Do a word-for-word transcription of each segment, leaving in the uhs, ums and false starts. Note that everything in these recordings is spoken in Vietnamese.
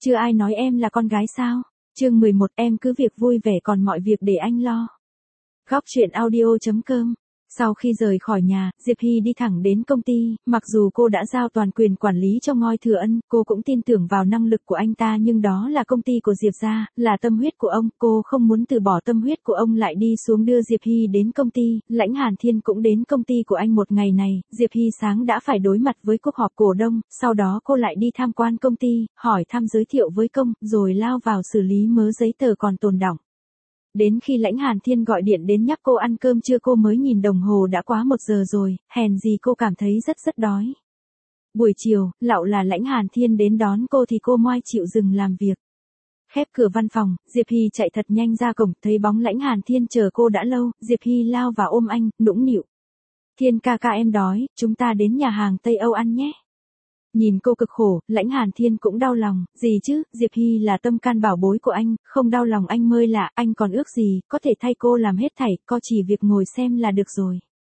chưa ai nói em là con gái sao? Chương mười một em cứ việc vui vẻ còn mọi việc để anh lo. Góc truyện audio chấm com. Sau khi rời khỏi nhà, Diệp Hy đi thẳng đến công ty, mặc dù cô đã giao toàn quyền quản lý cho Ngoi Thừa Ân, cô cũng tin tưởng vào năng lực của anh ta nhưng đó là công ty của Diệp gia, là tâm huyết của ông, cô không muốn từ bỏ tâm huyết của ông lại đi xuống đưa Diệp Hy đến công ty. Lãnh Hàn Thiên cũng đến công ty của anh một ngày này, Diệp Hy sáng đã phải đối mặt với cuộc họp cổ đông, sau đó cô lại đi tham quan công ty, hỏi thăm giới thiệu với công, rồi lao vào xử lý mớ giấy tờ còn tồn đọng. Đến khi Lãnh Hàn Thiên gọi điện đến nhắc cô ăn cơm trưa cô mới nhìn đồng hồ đã quá một giờ rồi, hèn gì cô cảm thấy rất rất đói. Buổi chiều, lạo là Lãnh Hàn Thiên đến đón cô thì cô ngoai chịu dừng làm việc. Khép cửa văn phòng, Diệp Hy chạy thật nhanh ra cổng, thấy bóng Lãnh Hàn Thiên chờ cô đã lâu, Diệp Hy lao vào ôm anh, nũng nịu. Thiên ca ca em đói, chúng ta đến nhà hàng Tây Âu ăn nhé. Nhìn cô cực khổ, Lãnh Hàn Thiên cũng đau lòng, gì chứ, Diệp Hy là tâm can bảo bối của anh, không đau lòng anh mới lạ, anh còn ước gì, có thể thay cô làm hết thảy, có chỉ việc ngồi xem là được rồi.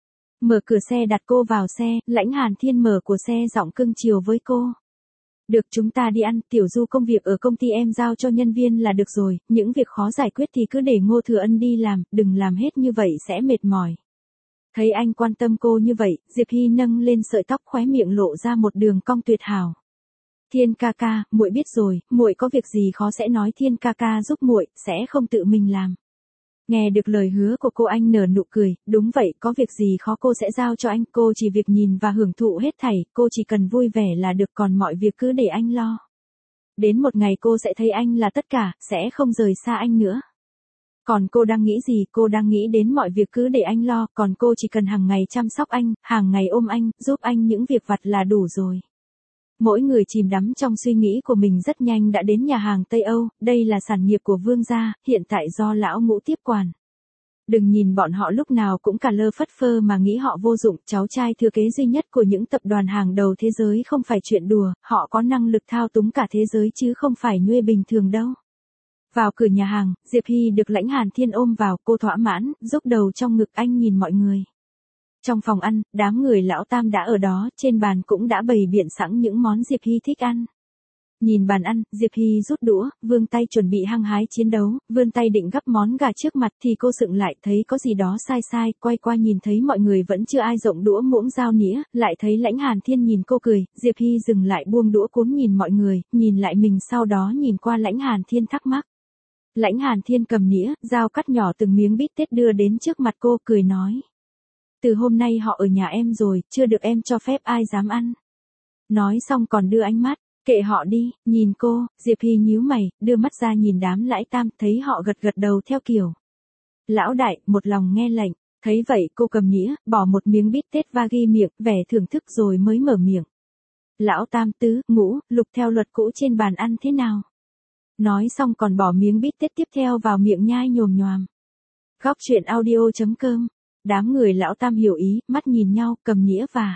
Mở cửa xe đặt cô vào xe, Lãnh Hàn Thiên mở của xe giọng cưng chiều với cô. Được, chúng ta đi ăn, Tiểu Du công việc ở công ty em giao cho nhân viên là được rồi, những việc khó giải quyết thì cứ để Ngô Thừa Ân đi làm, đừng làm hết như vậy sẽ mệt mỏi. Thấy anh quan tâm cô như vậy, Diệp Hy nâng lên sợi tóc khóe miệng lộ ra một đường cong tuyệt hảo. Thiên ca ca, muội biết rồi, muội có việc gì khó sẽ nói Thiên ca ca giúp muội, sẽ không tự mình làm. Nghe được lời hứa của cô anh nở nụ cười, đúng vậy, có việc gì khó cô sẽ giao cho anh, cô chỉ việc nhìn và hưởng thụ hết thảy, cô chỉ cần vui vẻ là được còn mọi việc cứ để anh lo. Đến một ngày cô sẽ thấy anh là tất cả, sẽ không rời xa anh nữa. Còn cô đang nghĩ gì, cô đang nghĩ đến mọi việc cứ để anh lo, còn cô chỉ cần hàng ngày chăm sóc anh, hàng ngày ôm anh, giúp anh những việc vặt là đủ rồi. Mỗi người chìm đắm trong suy nghĩ của mình rất nhanh đã đến nhà hàng Tây Âu, đây là sản nghiệp của Vương gia, hiện tại do lão Ngũ tiếp quản. Đừng nhìn bọn họ lúc nào cũng cả lơ phất phơ mà nghĩ họ vô dụng, cháu trai thừa kế duy nhất của những tập đoàn hàng đầu thế giới không phải chuyện đùa, họ có năng lực thao túng cả thế giới chứ không phải nhuê bình thường đâu. Vào cửa nhà hàng, Diệp Hy được Lãnh Hàn Thiên ôm vào, cô thỏa mãn, rúc đầu trong ngực anh nhìn mọi người. Trong phòng ăn, đám người lão tam đã ở đó, trên bàn cũng đã bày biện sẵn những món Diệp Hy thích ăn. Nhìn bàn ăn, Diệp Hy rút đũa, vươn tay chuẩn bị hăng hái chiến đấu, vươn tay định gắp món gà trước mặt thì cô sững lại, thấy có gì đó sai sai, quay qua nhìn thấy mọi người vẫn chưa ai rộng đũa muỗng dao nĩa, lại thấy Lãnh Hàn Thiên nhìn cô cười, Diệp Hy dừng lại buông đũa cuống nhìn mọi người, nhìn lại mình sau đó nhìn qua Lãnh Hàn Thiên thắc mắc. Lãnh Hàn Thiên cầm nĩa, dao cắt nhỏ từng miếng bít tết đưa đến trước mặt cô, cười nói. Từ hôm nay họ ở nhà em rồi, chưa được em cho phép ai dám ăn. Nói xong còn đưa ánh mắt, kệ họ đi, nhìn cô, Diệp Hy nhíu mày, đưa mắt ra nhìn đám Lãi Tam, thấy họ gật gật đầu theo kiểu. Lão đại, một lòng nghe lệnh, thấy vậy cô cầm nĩa, bỏ một miếng bít tết và ghi miệng, vẻ thưởng thức rồi mới mở miệng. Lão Tam, Tứ, Ngũ, Lục theo luật cũ trên bàn ăn thế nào? Nói xong còn bỏ miếng bít tết tiếp theo vào miệng nhai nhồm nhoàm. Góc truyện audio chấm com. Đám người lão tam hiểu ý, mắt nhìn nhau, cầm nĩa và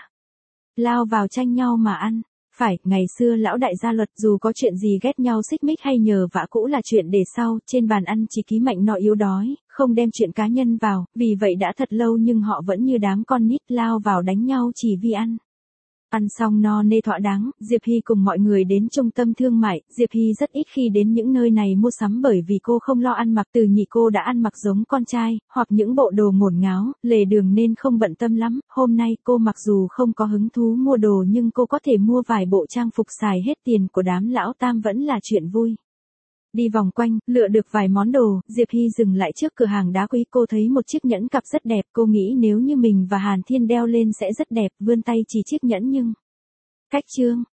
lao vào tranh nhau mà ăn. Phải, ngày xưa lão đại gia luật dù có chuyện gì ghét nhau xích mích hay nhờ vả cũ là chuyện để sau, trên bàn ăn chỉ ký mạnh nọ yếu đói, không đem chuyện cá nhân vào, vì vậy đã thật lâu nhưng họ vẫn như đám con nít lao vào đánh nhau chỉ vì ăn. Ăn xong no nê thỏa đáng, Diệp Hy cùng mọi người đến trung tâm thương mại, Diệp Hy rất ít khi đến những nơi này mua sắm bởi vì cô không lo ăn mặc, từ nhị cô đã ăn mặc giống con trai, hoặc những bộ đồ ngổn ngáo, lề đường nên không bận tâm lắm, hôm nay cô mặc dù không có hứng thú mua đồ nhưng cô có thể mua vài bộ trang phục xài hết tiền của đám lão tam vẫn là chuyện vui. Đi vòng quanh, lựa được vài món đồ, Diệp Hy dừng lại trước cửa hàng đá quý, cô thấy một chiếc nhẫn cặp rất đẹp, cô nghĩ nếu như mình và Hàn Thiên đeo lên sẽ rất đẹp, vươn tay chỉ chiếc nhẫn nhưng... Cách chương